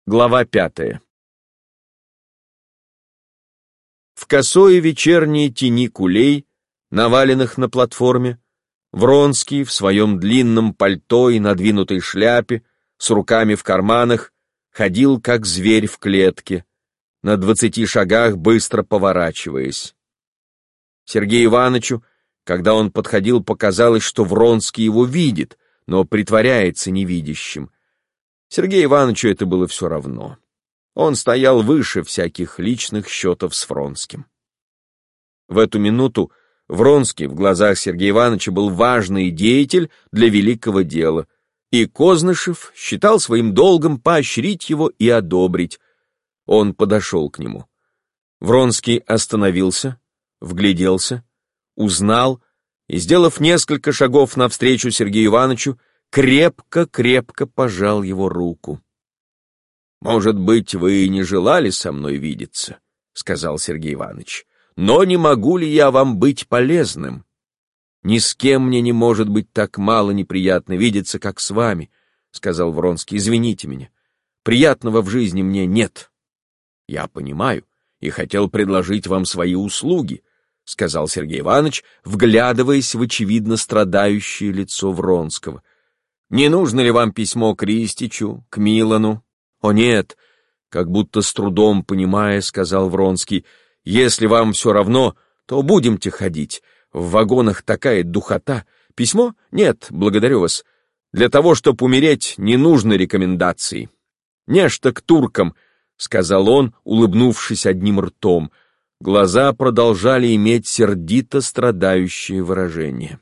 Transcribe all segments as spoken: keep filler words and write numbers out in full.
Глава пятая. В косой вечерней тени кулей, наваленных на платформе, Вронский в своем длинном пальто и надвинутой шляпе, с руками в карманах, ходил, как зверь в клетке, на двадцати шагах быстро поворачиваясь. Сергею Ивановичу, когда он подходил, показалось, что Вронский его видит, но притворяется невидящим. Сергею Ивановичу это было все равно. Он стоял выше всяких личных счетов с Вронским. В эту минуту Вронский в глазах Сергея Ивановича был важный деятель для великого дела, и Кознышев считал своим долгом поощрить его и одобрить. Он подошел к нему. Вронский остановился, вгляделся, узнал и, сделав несколько шагов навстречу Сергею Ивановичу, крепко-крепко пожал его руку. «Может быть, вы и не желали со мной видеться, — сказал Сергей Иванович, — но не могу ли я вам быть полезным? Ни с кем мне не может быть так мало неприятно видеться, как с вами, — сказал Вронский. Извините меня, приятного в жизни мне нет. Я понимаю и хотел предложить вам свои услуги, — сказал Сергей Иванович, вглядываясь в очевидно страдающее лицо Вронского. Не нужно ли вам письмо к Ристичу, к Милану? О нет, как будто с трудом понимая, сказал Вронский, если вам все равно, то будемте ходить. В вагонах такая духота. Письмо? Нет, благодарю вас. Для того, чтобы умереть, не нужны рекомендации. Нечто к туркам, сказал он, улыбнувшись одним ртом. Глаза продолжали иметь сердито страдающее выражение.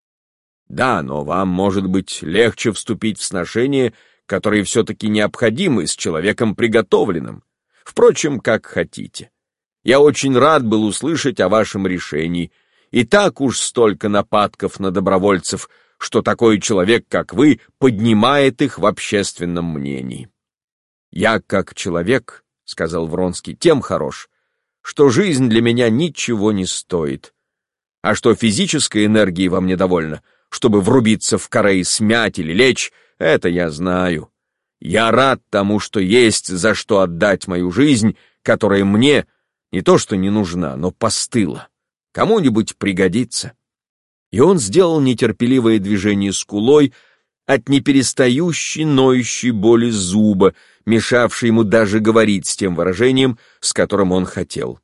Да, но вам, может быть, легче вступить в сношения, которые все-таки необходимы с человеком приготовленным. Впрочем, как хотите. Я очень рад был услышать о вашем решении. И так уж столько нападков на добровольцев, что такой человек, как вы, поднимает их в общественном мнении. Я, как человек, — сказал Вронский, — тем хорош, что жизнь для меня ничего не стоит. А что физической энергии во мне довольно, чтобы врубиться в каре и смять или лечь, это я знаю. Я рад тому, что есть за что отдать мою жизнь, которая мне не то что не нужна, но постыла. Кому-нибудь пригодится. И он сделал нетерпеливое движение скулой от неперестающей ноющей боли зуба, мешавшей ему даже говорить с тем выражением, с которым он хотел.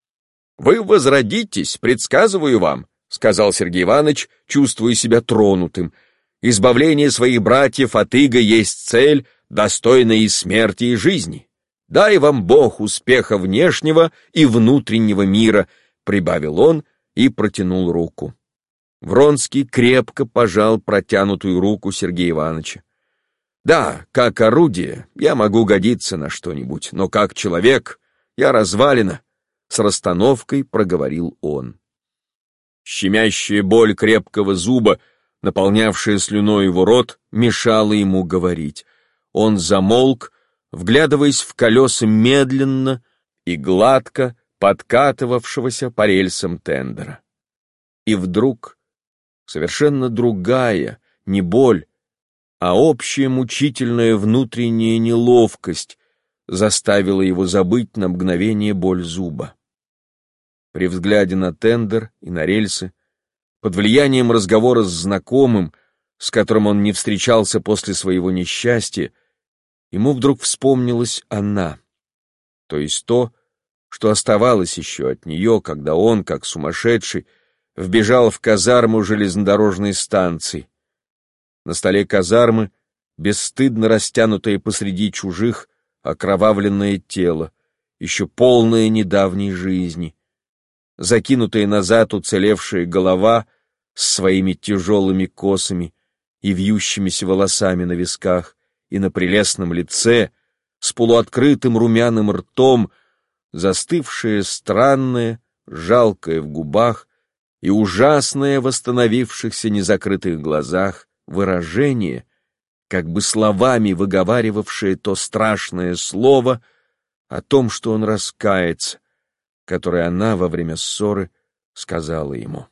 «Вы возродитесь, предсказываю вам», — сказал Сергей Иванович, чувствуя себя тронутым. «Избавление своих братьев от ига есть цель, достойная и смерти, и жизни. Дай вам Бог успеха внешнего и внутреннего мира», — прибавил он и протянул руку. Вронский крепко пожал протянутую руку Сергея Ивановича. «Да, как орудие я могу годиться на что-нибудь, но как человек я развалина», — с расстановкой проговорил он. Щемящая боль крепкого зуба, наполнявшая слюной его рот, мешала ему говорить. Он замолк, вглядываясь в колеса медленно и гладко подкатывавшегося по рельсам тендера. И вдруг совершенно другая, не боль, а общая мучительная внутренняя неловкость заставила его забыть на мгновение боль зуба. При взгляде на тендер и на рельсы, под влиянием разговора с знакомым, с которым он не встречался после своего несчастья, ему вдруг вспомнилась она, то есть то, что оставалось еще от нее, когда он, как сумасшедший, вбежал в казарму железнодорожной станции. На столе казармы, бесстыдно растянутое посреди чужих, окровавленное тело, еще полное недавней жизни, закинутая назад уцелевшая голова с своими тяжелыми косами и вьющимися волосами на висках, и на прелестном лице, с полуоткрытым румяным ртом, застывшее странное, жалкое в губах и ужасное в восстановившихся незакрытых глазах выражение, как бы словами выговаривавшее то страшное слово о том, что он раскается, которое она во время ссоры сказала ему.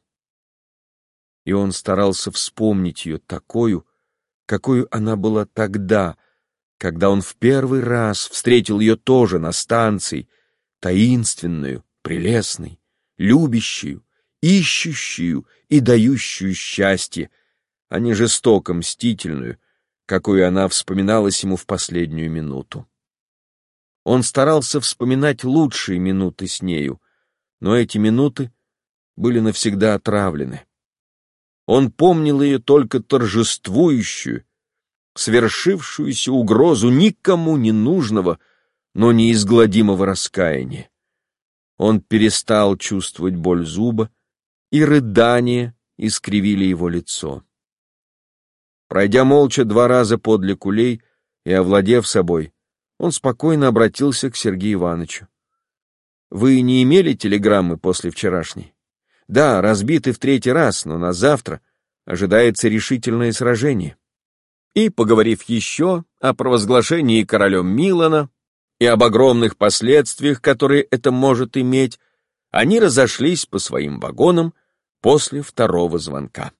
И он старался вспомнить ее такою, какую она была тогда, когда он в первый раз встретил ее тоже на станции, таинственную, прелестной, любящую, ищущую и дающую счастье, а не жестоко мстительную, какую она вспоминалась ему в последнюю минуту. Он старался вспоминать лучшие минуты с нею, но эти минуты были навсегда отравлены. Он помнил ее только торжествующую, свершившуюся угрозу никому не нужного, но неизгладимого раскаяния. Он перестал чувствовать боль зуба, и рыдания искривили его лицо. Пройдя молча два раза подле кулей и овладев собой, он спокойно обратился к Сергею Ивановичу. «Вы не имели телеграммы после вчерашней? Да, разбиты в третий раз, но на завтра ожидается решительное сражение». И, поговорив еще о провозглашении королем Милана и об огромных последствиях, которые это может иметь, они разошлись по своим вагонам после второго звонка.